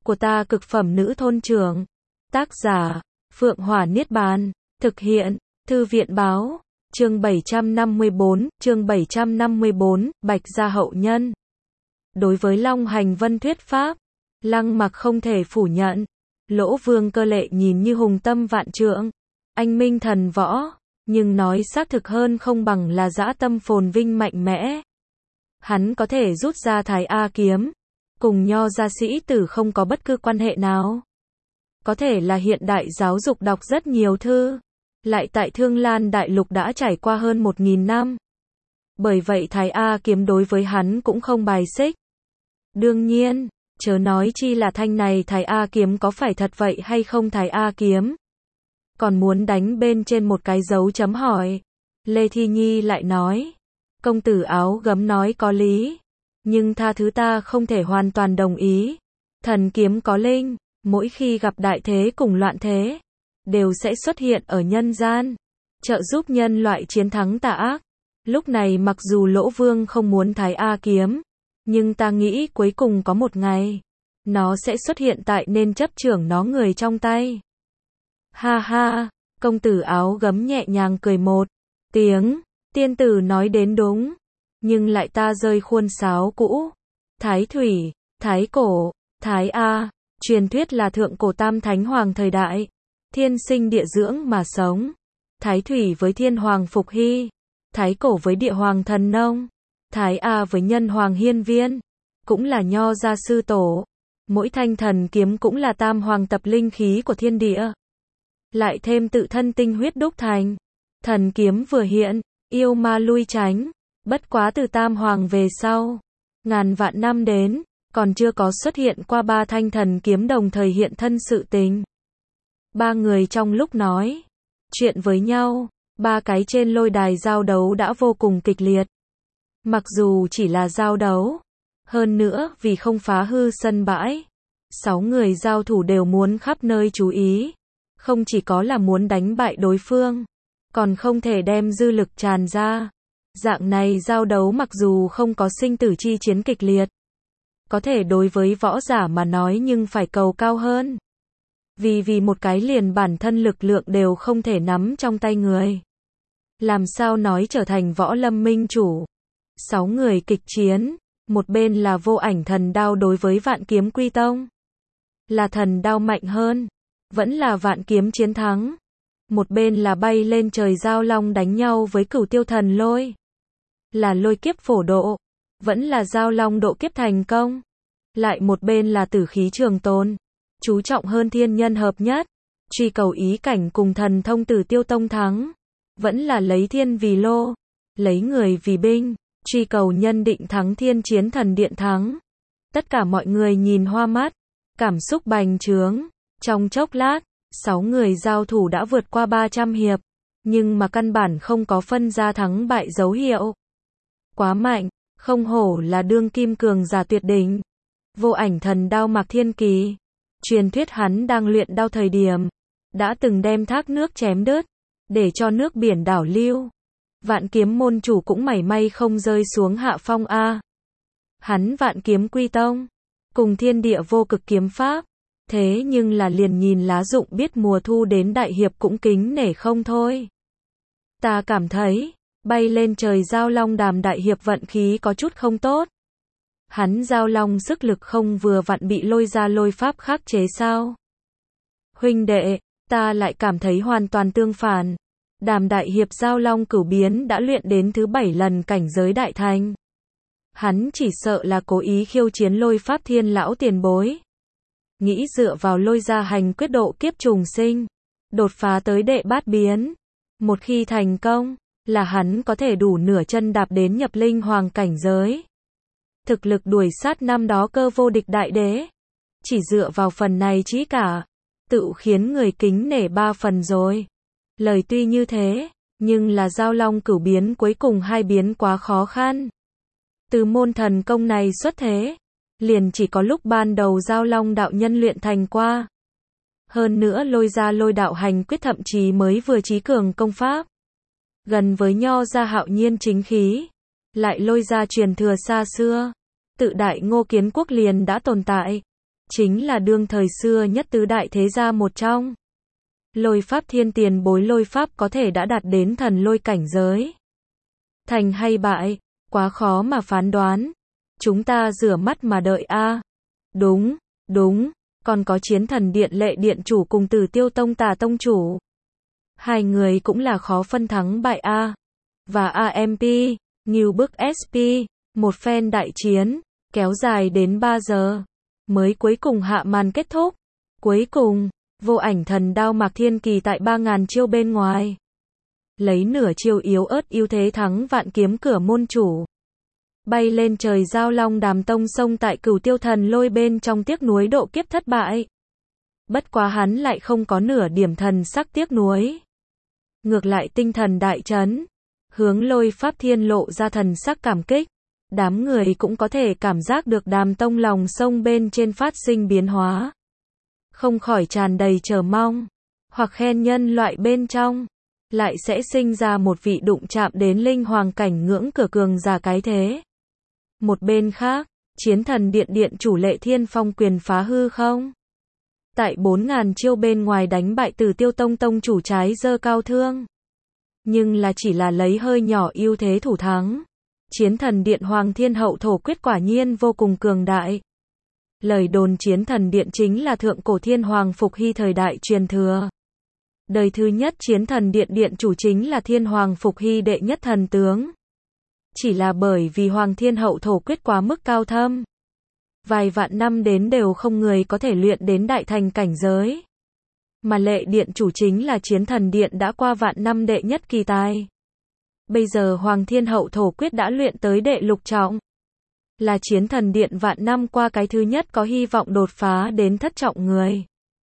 của ta cực phẩm nữ thôn trưởng. Tác giả, Phượng Hỏa Niết Bàn. Thực hiện, Thư viện báo. Chương 754, Bạch Gia hậu nhân. Đối với Long Hành Vân thuyết pháp, Lăng Mặc không thể phủ nhận. Lỗ Vương Cơ Lệ nhìn như hùng tâm vạn trượng, anh minh thần võ, nhưng nói xác thực hơn không bằng là dã tâm phồn vinh mạnh mẽ. Hắn có thể rút ra Thái A kiếm, cùng Nho gia sĩ tử không có bất cứ quan hệ nào. Có thể là hiện đại giáo dục đọc rất nhiều thư, lại tại Thương Lan Đại Lục đã trải qua hơn 1000 năm. Bởi vậy Thái A kiếm đối với hắn cũng không bài xích. Đương nhiên, chớ nói chi là thanh này Thái A kiếm có phải thật vậy hay không Thái A kiếm. Còn muốn đánh bên trên một cái dấu chấm hỏi. Lê Thi Nhi lại nói, công tử áo gấm nói có lý, nhưng tha thứ ta không thể hoàn toàn đồng ý. Thần kiếm có linh, mỗi khi gặp đại thế cùng loạn thế, đều sẽ xuất hiện ở nhân gian, trợ giúp nhân loại chiến thắng tà ác. Lúc này mặc dù Lỗ Vương không muốn Thái A kiếm, nhưng ta nghĩ cuối cùng có một ngày, nó sẽ xuất hiện tại nên chấp trưởng nó người trong tay. Ha ha, công tử áo gấm nhẹ nhàng cười một tiếng, tiên tử nói đến đúng, nhưng lại ta rơi khuôn sáo cũ. Thái Thủy, Thái Cổ, Thái A, truyền thuyết là thượng cổ tam thánh hoàng thời đại, thiên sinh địa dưỡng mà sống. Thái Thủy với thiên hoàng Phục Hy, Thái Cổ với địa hoàng Thần Nông, Thái A với nhân hoàng Hiên Viên, cũng là Nho gia sư tổ. Mỗi thanh thần kiếm cũng là tam hoàng tập linh khí của thiên địa, lại thêm tự thân tinh huyết đúc thành. Thần kiếm vừa hiện, yêu ma lui tránh, bất quá từ tam hoàng về sau, ngàn vạn năm đến, còn chưa có xuất hiện qua ba thanh thần kiếm đồng thời hiện thân sự tình. Ba người trong lúc nói chuyện với nhau, ba cái trên lôi đài giao đấu đã vô cùng kịch liệt. Mặc dù chỉ là giao đấu, hơn nữa vì không phá hư sân bãi, 6 người giao thủ đều muốn khắp nơi chú ý, không chỉ có là muốn đánh bại đối phương, còn không thể đem dư lực tràn ra. Dạng này giao đấu mặc dù không có sinh tử chi chiến kịch liệt, có thể đối với võ giả mà nói nhưng phải cầu cao hơn. Vì một cái liền bản thân lực lượng đều không thể nắm trong tay người, làm sao nói trở thành võ lâm minh chủ. 6 người kịch chiến, một bên là Vô Ảnh Thần Đao đối với Vạn Kiếm Quy Tông, là thần đao mạnh hơn, vẫn là Vạn Kiếm chiến thắng. Một bên là bay lên trời Giao Long đánh nhau với Cửu Tiêu Thần Lôi, là lôi kiếp phổ độ, vẫn là Giao Long độ kiếp thành công. Lại một bên là Tử Khí Trường Tồn, chú trọng hơn thiên nhân hợp nhất, truy cầu ý cảnh cùng thần thông Tử Tiêu Tông thắng, vẫn là lấy thiên vì lô, lấy người vì binh, truy cầu nhân định thắng Thiên Chiến Thần Điện thắng. Tất cả mọi người nhìn hoa mắt, cảm xúc bành trướng. Trong chốc lát, 6 người giao thủ đã vượt qua 300 hiệp, nhưng mà căn bản không có phân ra thắng bại dấu hiệu. Quá mạnh, không hổ là đương kim cường giả tuyệt đỉnh. Vô Ảnh Thần Đao Mạc Thiên Kỳ, truyền thuyết hắn đang luyện đao thời điểm, đã từng đem thác nước chém đứt, để cho nước biển đảo lưu. Vạn Kiếm môn chủ cũng mảy may không rơi xuống hạ phong a. Hắn Vạn Kiếm Quy Tông, cùng thiên địa vô cực kiếm pháp, thế nhưng là liền nhìn lá dụng biết mùa thu đến đại hiệp cũng kính nể không thôi. Ta cảm thấy, bay lên trời Giao Long Đàm đại hiệp vận khí có chút không tốt. Hắn Giao Long sức lực không vừa vặn bị lôi ra lôi pháp khắc chế sao? Huynh đệ, ta lại cảm thấy hoàn toàn tương phản. Đàm đại hiệp Giao Long Cửu Biến đã luyện đến thứ 7 lần cảnh giới đại thành. Hắn chỉ sợ là cố ý khiêu chiến lôi pháp thiên lão tiền bối. Nghĩ dựa vào lôi ra hành quyết độ kiếp trùng sinh, đột phá tới đệ bát biến. Một khi thành công, là hắn có thể đủ nửa chân đạp đến nhập linh hoàng cảnh giới. Thực lực đuổi sát năm đó Cơ Vô Địch đại đế. Chỉ dựa vào phần này chí cả, tự khiến người kính nể 3 phần rồi. Lời tuy như thế, nhưng là Giao Long Cửu Biến cuối cùng 2 biến quá khó khăn. Từ môn thần công này xuất thế, liền chỉ có lúc ban đầu Giao Long đạo nhân luyện thành qua. Hơn nữa lôi ra lôi đạo hành quyết thậm chí mới vừa chí cường công pháp. Gần với Nho gia hạo nhiên chính khí, lại lôi ra truyền thừa xa xưa, tự Đại Ngô Kiến Quốc liền đã tồn tại. chính là đương thời xưa nhất tứ đại thế gia một trong. Lôi Pháp Thiên tiền bối Lôi Pháp có thể đã đạt đến thần lôi cảnh giới. Thành hay bại, quá khó mà phán đoán. Chúng ta rửa mắt mà đợi a. Đúng, còn có Chiến Thần Điện Lệ Điện chủ cùng Tử Tiêu Tông Tà Tông chủ. Hai người cũng là khó phân thắng bại a. Và AMP, Ngưu Bức SP, một phen đại chiến, kéo dài đến 3 giờ, mới cuối cùng hạ màn kết thúc. Cuối cùng, Vô Ảnh Thần Đao Mạc Thiên Kỳ tại 3000 chiêu bên ngoài, lấy nửa chiêu yếu ớt ưu thế thắng Vạn Kiếm Cửa môn chủ. Bay lên trời giao long đàm tông sông tại Cửu Tiêu Thần Lôi bên trong tiếc nuối độ kiếp thất bại. Bất quá hắn lại không có nửa điểm thần sắc tiếc nuối. Ngược lại tinh thần đại chấn, hướng Lôi Pháp Thiên lộ ra thần sắc cảm kích. Đám người cũng có thể cảm giác được đàm tông lòng sông bên trên phát sinh biến hóa. Không khỏi tràn đầy chờ mong, hoặc khen nhân loại bên trong, lại sẽ sinh ra một vị đụng chạm đến linh hoàng cảnh ngưỡng cửa cường giả cái thế. Một bên khác, Chiến Thần Điện điện chủ Lệ Thiên Phong quyền phá hư không. Tại 4000 chiêu bên ngoài đánh bại Tử Tiêu Tông tông chủ trái giơ cao thương. Nhưng là chỉ là lấy hơi nhỏ ưu thế thủ thắng. Chiến Thần Điện Hoàng Thiên Hậu Thổ Quyết quả nhiên vô cùng cường đại. Lời đồn Chiến Thần Điện chính là thượng cổ thiên hoàng Phục Hy thời đại truyền thừa. Đời thứ nhất Chiến Thần Điện điện chủ chính là thiên hoàng Phục Hy đệ nhất thần tướng. Chỉ là bởi vì Hoàng Thiên Hậu Thổ Quyết quá mức cao thâm. Vài vạn năm đến đều không người có thể luyện đến đại thành cảnh giới. Mà Lệ điện chủ chính là Chiến Thần Điện đã qua vạn năm đệ nhất kỳ tài. Bây giờ Hoàng Thiên Hậu Thổ Quyết đã luyện tới đệ lục trọng. Là Chiến Thần Điện vạn năm qua cái thứ nhất có hy vọng đột phá đến thất trọng người.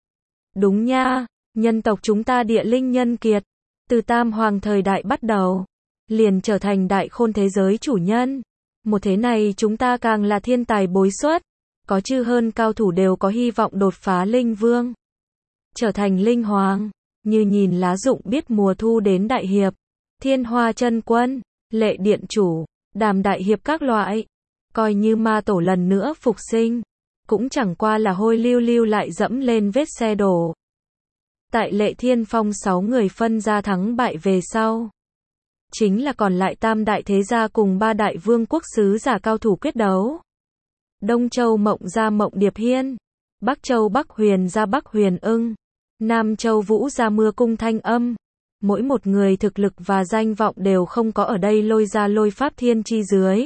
Đúng nha, nhân tộc chúng ta địa linh nhân kiệt, từ Tam Hoàng thời đại bắt đầu, liền trở thành đại khôn thế giới chủ nhân. Một thế này chúng ta càng là thiên tài bối xuất, có chư hơn cao thủ đều có hy vọng đột phá linh vương, trở thành linh hoàng. Như nhìn lá rụng biết mùa thu đến đại hiệp, Thiên Hoa Chân Quân, Lệ điện chủ, Đàm đại hiệp các loại, coi như ma tổ lần nữa phục sinh, cũng chẳng qua là hôi lưu lưu lại dẫm lên vết xe đổ. Tại Lệ Thiên Phong 6 người phân ra thắng bại về sau, chính là còn lại tam đại thế gia cùng 3 đại vương quốc sứ giả cao thủ quyết đấu. Đông Châu Mộng gia Mộng Điệp Hiên, Bắc Châu Bắc Huyền gia Bắc Huyền Ưng, Nam Châu Vũ gia Mưa Cung Thanh Âm. Mỗi một người thực lực và danh vọng đều không có ở đây Lôi ra Lôi Pháp Thiên chi dưới.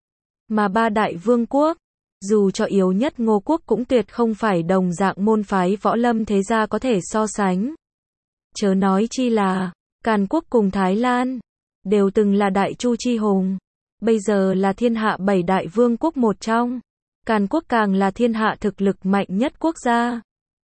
Mà 3 đại vương quốc, dù cho yếu nhất Ngô quốc cũng tuyệt không phải đồng dạng môn phái võ lâm thế gia có thể so sánh. Chớ nói chi là, Càn quốc cùng Thái Lan, đều từng là đại chu chi hùng. Bây giờ là thiên hạ 7 đại vương quốc một trong. Càn quốc càng là thiên hạ thực lực mạnh nhất quốc gia.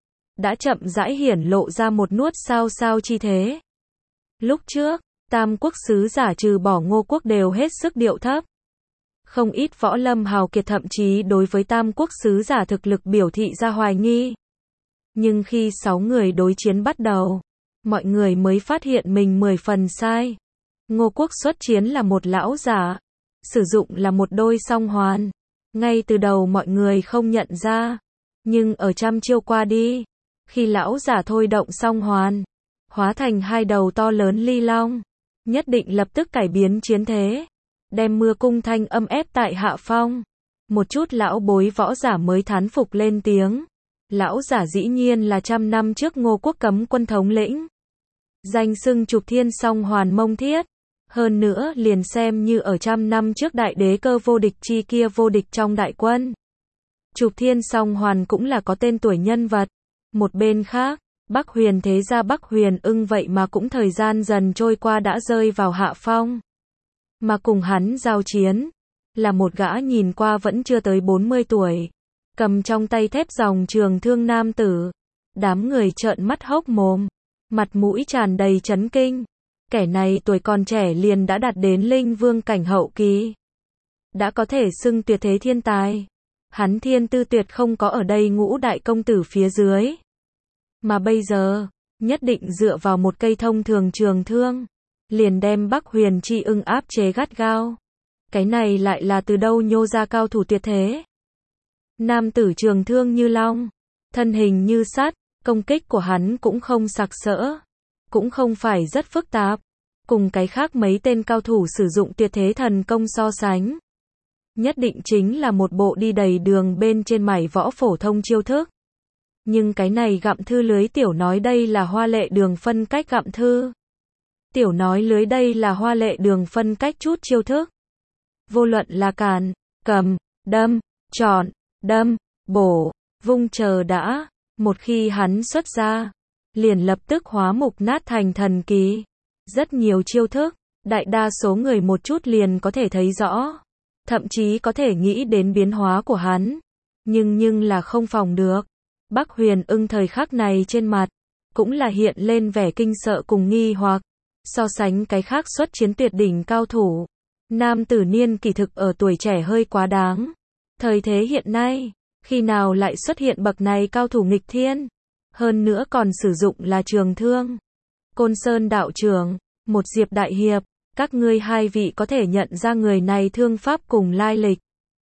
Đã chậm rãi hiển lộ ra một nuốt sao sao chi thế. Lúc trước, tam quốc sứ giả trừ bỏ Ngô quốc đều hết sức điệu thấp. Không ít võ lâm hào kiệt thậm chí đối với tam quốc sứ giả thực lực biểu thị ra hoài nghi. Nhưng khi 6 người đối chiến bắt đầu, mọi người mới phát hiện mình 10 phần sai. Ngô quốc xuất chiến là một lão giả, sử dụng là một đôi song hoàn. Ngay từ đầu mọi người không nhận ra, nhưng ở trăm chiêu qua đi, khi lão giả thôi động song hoàn, hóa thành 2 đầu to lớn ly long, nhất định lập tức cải biến chiến thế, đem Mưa Cung Thanh Âm ép tại hạ phong. Một chút lão bối võ giả mới thán phục lên tiếng. Lão giả dĩ nhiên là 100 năm trước Ngô quốc cấm quân thống lĩnh, danh xưng Trục Thiên Song Hoàn Mông Thiết. Hơn nữa liền xem như ở 100 năm trước đại đế cơ vô địch chi kia vô địch trong đại quân. Trục Thiên Song Hoàn cũng là có tên tuổi nhân vật. Một bên khác, Bắc Huyền thế gia Bắc Huyền Ưng vậy mà cũng thời gian dần trôi qua đã rơi vào hạ phong. Mà cùng hắn giao chiến, là một gã nhìn qua vẫn chưa tới 40 tuổi, cầm trong tay thép dòng trường thương nam tử. Đám người trợn mắt hốc mồm, mặt mũi tràn đầy chấn kinh. Kẻ này tuổi còn trẻ liền đã đạt đến linh vương cảnh hậu kỳ, đã có thể xưng tuyệt thế thiên tài. Hắn thiên tư tuyệt không có ở đây ngũ đại công tử phía dưới. Mà bây giờ, nhất định dựa vào một cây thông thường trường thương, liền đem Bắc Huyền Chi Ưng áp chế gắt gao. Cái này lại là từ đâu nhô ra cao thủ tuyệt thế? Nam tử trường thương như long, thân hình như sắt, công kích của hắn cũng không sặc sỡ, cũng không phải rất phức tạp, cùng cái khác mấy tên cao thủ sử dụng tuyệt thế thần công so sánh. Nhất định chính là một bộ đi đầy đường bên trên mải võ phổ thông chiêu thức. Nhưng cái này gặm thư lưới tiểu nói đây là hoa lệ đường phân cách gặm thư. Tiểu nói lưới đây là hoa lệ đường phân cách chút chiêu thức. Vô luận là càn, cầm, đâm, chọn, đâm, bổ, vung chờ đã, một khi hắn xuất ra, liền lập tức hóa mục nát thành thần kỳ. Rất nhiều chiêu thức, đại đa số người một chút liền có thể thấy rõ, thậm chí có thể nghĩ đến biến hóa của hắn, nhưng là không phòng được. Bắc Huyền Ưng thời khắc này trên mặt, cũng là hiện lên vẻ kinh sợ cùng nghi hoặc, so sánh cái khác xuất chiến tuyệt đỉnh cao thủ. Nam tử niên kỳ thực ở tuổi trẻ hơi quá đáng. Thời thế hiện nay, khi nào lại xuất hiện bậc này cao thủ nghịch thiên, hơn nữa còn sử dụng là trường thương. Côn Sơn đạo trưởng, một Diệp đại hiệp, các ngươi hai vị có thể nhận ra người này thương pháp cùng lai lịch.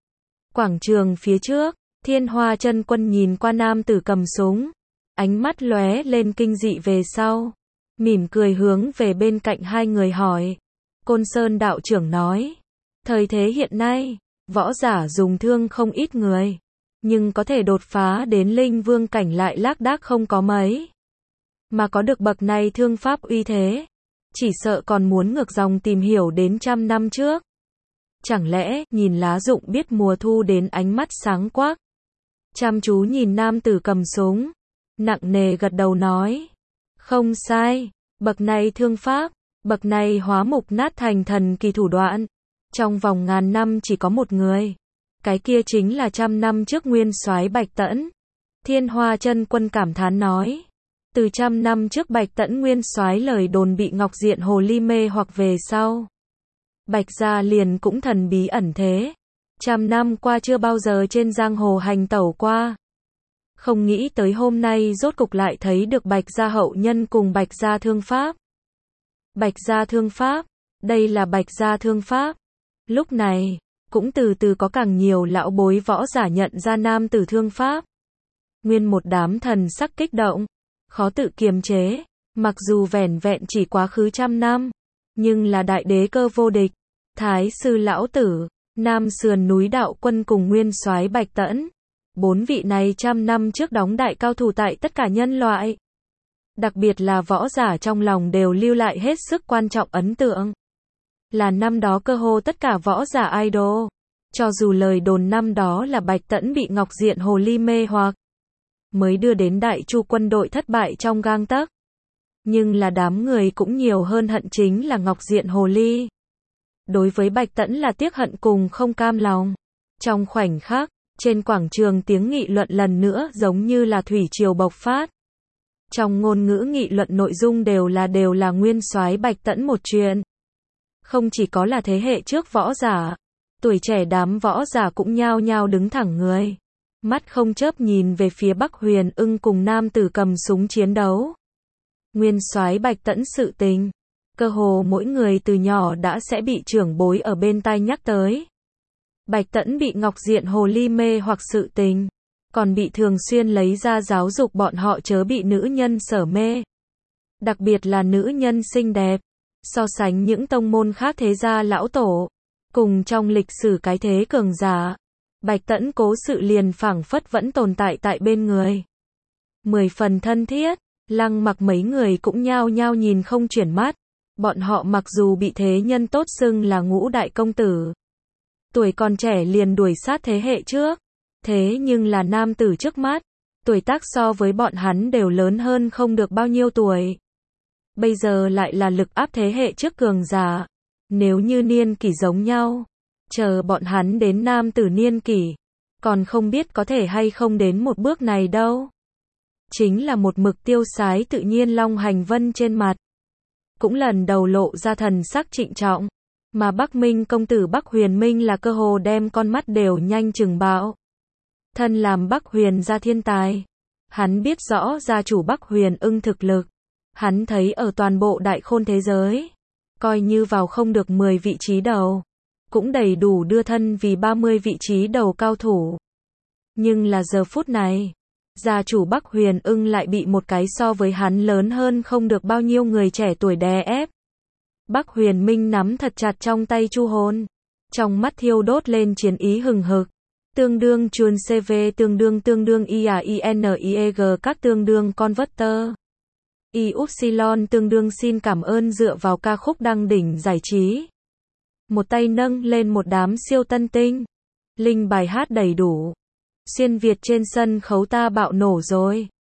Quảng trường phía trước, Thiên Hoa Chân Quân nhìn qua nam tử cầm súng, ánh mắt lóe lên kinh dị về sau, mỉm cười hướng về bên cạnh hai người hỏi. Côn Sơn đạo trưởng nói, thời thế hiện nay, võ giả dùng thương không ít người, nhưng có thể đột phá đến linh vương cảnh lại lác đác không có mấy. Mà có được bậc này thương pháp uy thế, chỉ sợ còn muốn ngược dòng tìm hiểu đến 100 năm trước. Chẳng lẽ, nhìn lá rụng biết mùa thu đến ánh mắt sáng quắc. Chăm chú nhìn nam tử cầm súng, nặng nề gật đầu nói. Không sai, bậc này thương pháp, bậc này hóa mục nát thành thần kỳ thủ đoạn. Trong vòng ngàn năm chỉ có một người. Cái kia chính là 100 năm trước nguyên soái Bạch Tẫn. Thiên Hoa Chân Quân cảm thán nói. Từ 100 năm trước Bạch Tẫn nguyên soái lời đồn bị Ngọc Diện Hồ Ly mê hoặc về sau, Bạch gia liền cũng thần bí ẩn thế. 100 năm qua chưa bao giờ trên giang hồ hành tẩu qua. Không nghĩ tới hôm nay rốt cục lại thấy được Bạch gia hậu nhân cùng Bạch gia thương pháp. Bạch gia thương pháp, đây là Bạch gia thương pháp. Lúc này, cũng từ từ có càng nhiều lão bối võ giả nhận ra nam tử thương pháp. Nguyên một đám thần sắc kích động, khó tự kiềm chế, mặc dù vẻn vẹn chỉ quá khứ 100 năm, nhưng là đại đế cơ vô địch, thái sư lão tử, nam sườn núi đạo quân cùng nguyên soái Bạch Tẫn. 4 vị này 100 năm trước đóng đại cao thủ tại tất cả nhân loại. Đặc biệt là võ giả trong lòng đều lưu lại hết sức quan trọng ấn tượng. Là năm đó cơ hồ tất cả võ giả idol. Cho dù lời đồn năm đó là Bạch Tẫn bị Ngọc Diện Hồ Ly mê hoặc, mới đưa đến Đại Chu quân đội thất bại trong gang tấc. Nhưng là đám người cũng nhiều hơn hận chính là Ngọc Diện Hồ Ly. Đối với Bạch Tẫn là tiếc hận cùng không cam lòng. Trong khoảnh khắc, trên quảng trường tiếng nghị luận lần nữa giống như là thủy triều bộc phát. Trong ngôn ngữ nghị luận nội dung đều là nguyên soái Bạch Tẫn một chuyện. Không chỉ có là thế hệ trước võ giả, tuổi trẻ đám võ giả cũng nhao nhao đứng thẳng người, mắt không chớp nhìn về phía Bắc Huyền Ưng cùng nam tử cầm súng chiến đấu. Nguyên soái Bạch Tẫn sự tình, cơ hồ mỗi người từ nhỏ đã sẽ bị trưởng bối ở bên tai nhắc tới. Bạch Tẫn bị Ngọc Diện Hồ Ly mê hoặc sự tình, còn bị thường xuyên lấy ra giáo dục bọn họ chớ bị nữ nhân sở mê. Đặc biệt là nữ nhân xinh đẹp, so sánh những tông môn khác thế gia lão tổ, cùng trong lịch sử cái thế cường giả, Bạch Tẫn cố sự liền phảng phất vẫn tồn tại tại bên người. 10 phần thân thiết, Lăng Mặc mấy người cũng nhao nhao nhìn không chuyển mắt. Bọn họ mặc dù bị thế nhân tốt xưng là ngũ đại công tử, tuổi còn trẻ liền đuổi sát thế hệ trước, thế nhưng là nam tử trước mắt, tuổi tác so với bọn hắn đều lớn hơn không được bao nhiêu tuổi. Bây giờ lại là lực áp thế hệ trước cường giả. Nếu như niên kỷ giống nhau, chờ bọn hắn đến nam tử niên kỷ, còn không biết có thể hay không đến một bước này đâu. Chính là một mực tiêu sái tự nhiên Long Hành Vân trên mặt, cũng lần đầu lộ ra thần sắc trịnh trọng, mà Bắc Minh công tử Bắc Huyền Minh là cơ hồ đem con mắt đều nhanh chừng bạo. Thân làm Bắc Huyền gia thiên tài, hắn biết rõ gia chủ Bắc Huyền Ưng thực lực, hắn thấy ở toàn bộ đại khôn thế giới, coi như vào không được 10 vị trí đầu, cũng đầy đủ đưa thân vì 30 vị trí đầu cao thủ. Nhưng là giờ phút này, gia chủ Bắc Huyền Ưng lại bị một cái so với hắn lớn hơn không được bao nhiêu người trẻ tuổi đè ép. Bắc Huyền Minh nắm thật chặt trong tay Chu Hồn, trong mắt thiêu đốt lên chiến ý hừng hực. Tương đương chuồn CV tương đương IAINIEG các tương đương converter. Y-upsilon tương đương xin cảm ơn dựa vào ca khúc đăng đỉnh giải trí. Một tay nâng lên một đám siêu tân tinh. Linh bài hát đầy đủ. Xuyên Việt trên sân khấu ta bạo nổ rồi.